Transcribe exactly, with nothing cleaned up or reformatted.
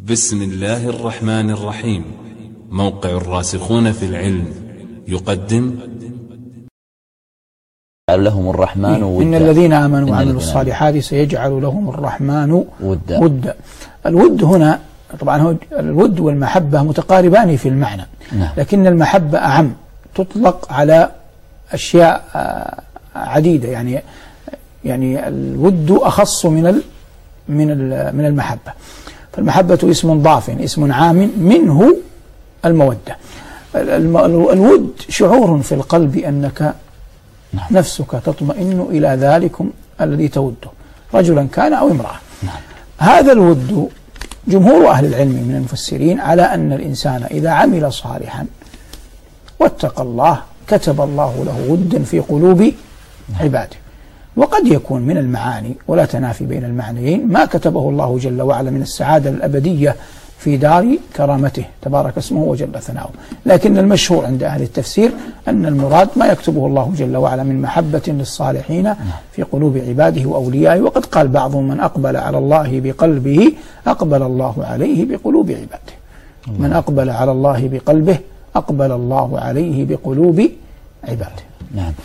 بسم الله الرحمن الرحيم. موقع الراسخون في العلم يقدم لهم الرحمن ودا. إن الذين آمنوا وعملوا الصالحات سيجعل لهم الرحمن ودا. ودا. الود هنا طبعا هو الود والمحبة متقاربان في المعنى، نعم. لكن المحبة أعم، تطلق على أشياء عديدة، يعني يعني الود أخص من ال من ال من المحبة. فالمحبة اسم ضاف، اسم عام، منه المودة. الود شعور في القلب أنك نفسك تطمئن إلى ذلكم الذي توده، رجلا كان أو امرأة. نعم. هذا الود جمهور أهل العلم من المفسرين على أن الإنسان إذا عمل صالحا واتقى الله كتب الله له ودا في قلوب عباده. وقد يكون من المعاني، ولا تنافي بين المعنيين، ما كتبه الله جل وعلا من السعادة الأبدية في دار كرامته تبارك اسمه وجل ثناؤه. لكن المشهور عند أهل التفسير أن المراد ما يكتبه الله جل وعلا من محبة للصالحين في قلوب عباده وأوليائه. وقد قال بعضهم: من أقبل على الله بقلبه أقبل الله عليه بقلوب عباده. من أقبل على الله بقلبه أقبل الله عليه بقلوب عباده. نعم.